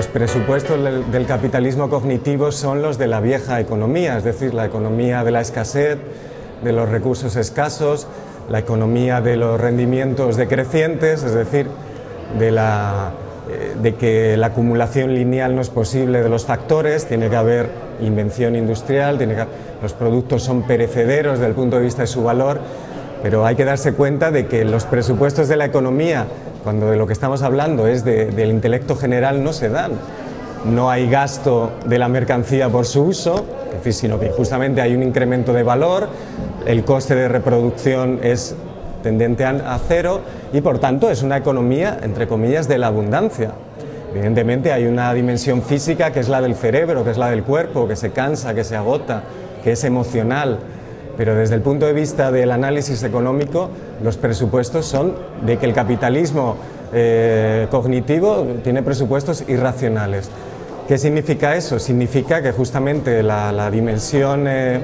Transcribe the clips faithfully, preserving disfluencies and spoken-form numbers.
los presupuestos del capitalismo cognitivo son los de la vieja economía, es decir, la economía de la escasez, de los recursos escasos, la economía de los rendimientos decrecientes, es decir, de, la, de que la acumulación lineal no es posible de los factores, tiene que haber invención industrial, tiene que, los productos son perecederos desde el punto de vista de su valor, pero hay que darse cuenta de que los presupuestos de la economía, cuando de lo que estamos hablando es de, del intelecto general, no se dan. No hay gasto de la mercancía por su uso, sino que justamente hay un incremento de valor, el coste de reproducción es tendente a cero y por tanto es una economía, entre comillas, de la abundancia. Evidentemente hay una dimensión física que es la del cerebro, que es la del cuerpo, que se cansa, que se agota, que es emocional, pero desde el punto de vista del análisis económico los presupuestos son de que el capitalismo eh, cognitivo tiene presupuestos irracionales. ¿Qué significa eso? Significa que justamente la, la dimensión, eh,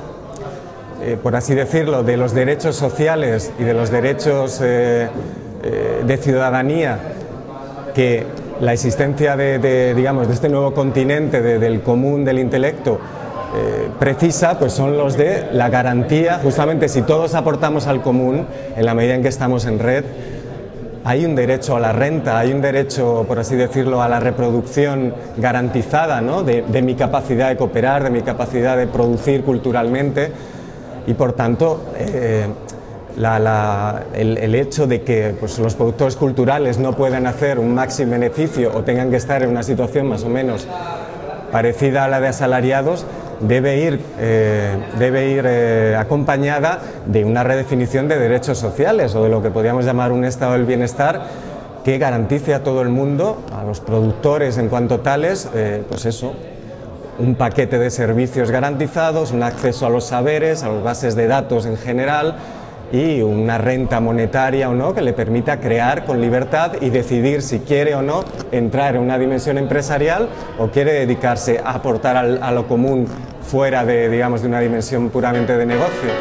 eh, por así decirlo, de los derechos sociales y de los derechos eh, eh, de ciudadanía, que la existencia de, de, digamos, de este nuevo continente, de, del común del intelecto, eh, precisa, pues son los de la garantía, justamente si todos aportamos al común, en la medida en que estamos en red, hay un derecho a la renta, hay un derecho, por así decirlo, a la reproducción garantizada, ¿no? de, de mi capacidad de cooperar, de mi capacidad de producir culturalmente y por tanto eh, la, la, el, el hecho de que pues, los productores culturales no puedan hacer un máximo beneficio o tengan que estar en una situación más o menos parecida a la de asalariados debe ir, eh, debe ir eh, acompañada de una redefinición de derechos sociales o de lo que podríamos llamar un estado del bienestar que garantice a todo el mundo, a los productores en cuanto tales, eh, pues eso, un paquete de servicios garantizados, un acceso a los saberes, a las bases de datos en general y una renta monetaria o no que le permita crear con libertad y decidir si quiere o no entrar en una dimensión empresarial o quiere dedicarse a aportar al, a lo común fuera de, digamos, de una dimensión puramente de negocio.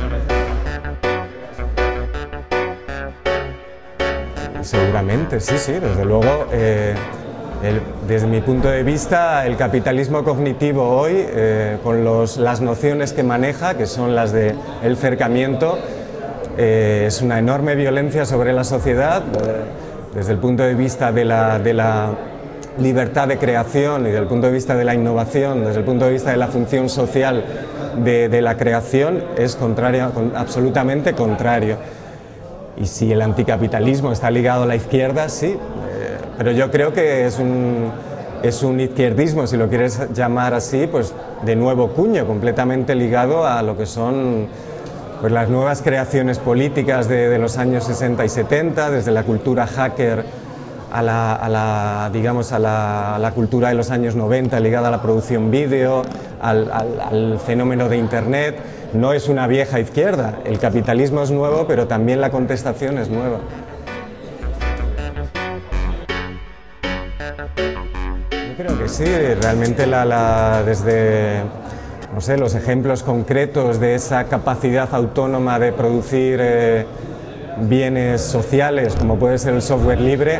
Seguramente, sí, sí, desde luego. Eh, el, desde mi punto de vista, el capitalismo cognitivo hoy, eh, con los, las nociones que maneja, que son las de el cercamiento, Eh, es una enorme violencia sobre la sociedad eh, desde el punto de vista de la, de la libertad de creación y desde el punto de vista de la innovación, desde el punto de vista de la función social de, de la creación, es contrario, con, absolutamente contrario. Y si el anticapitalismo está ligado a la izquierda, sí, eh, pero yo creo que es un, es un izquierdismo, si lo quieres llamar así, pues de nuevo cuño, completamente ligado a lo que son pues las nuevas creaciones políticas de, de los años sesenta y setenta, desde la cultura hacker a la, a la, digamos, a la, a la cultura de los años noventa ligada a la producción vídeo, al, al, al fenómeno de Internet. No es una vieja izquierda, el capitalismo es nuevo, pero también la contestación es nueva. Yo creo que sí, realmente la, la, desde... no sé, los ejemplos concretos de esa capacidad autónoma de producir eh, bienes sociales, como puede ser el software libre,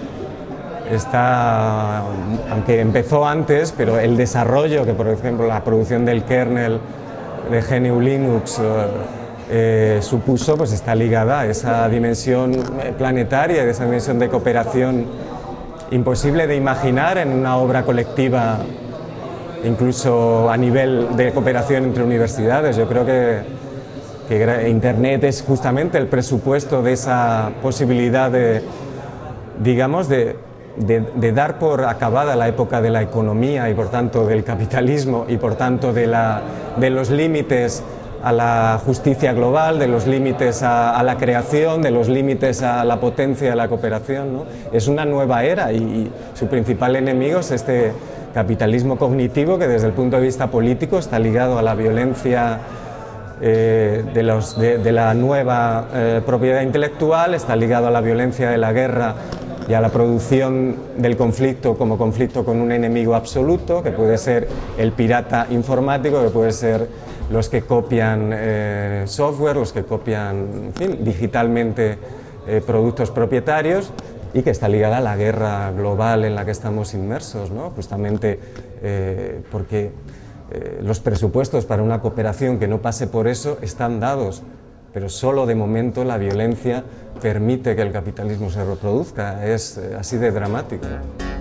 está, aunque empezó antes, pero el desarrollo, que por ejemplo la producción del kernel de G N U Linux eh, supuso, pues está ligada a esa dimensión planetaria, de esa dimensión de cooperación imposible de imaginar en una obra colectiva, incluso a nivel de cooperación entre universidades. Yo creo que, que Internet es justamente el presupuesto de esa posibilidad de, digamos, de, de, de dar por acabada la época de la economía y por tanto del capitalismo y por tanto de, la, de los límites a la justicia global, de los límites a, a la creación, de los límites a la potencia de la cooperación, ¿no? Es una nueva era y, y su principal enemigo es este capitalismo cognitivo que desde el punto de vista político está ligado a la violencia eh, de, los, de, de la nueva eh, propiedad intelectual, está ligado a la violencia de la guerra y a la producción del conflicto como conflicto con un enemigo absoluto, que puede ser el pirata informático, que puede ser los que copian eh, software, los que copian, en fin, digitalmente eh, productos propietarios. y que está ligada a la guerra global en la que estamos inmersos, ¿no? Justamente eh, porque eh, los presupuestos para una cooperación que no pase por eso están dados, pero solo de momento la violencia permite que el capitalismo se reproduzca, es así de dramático.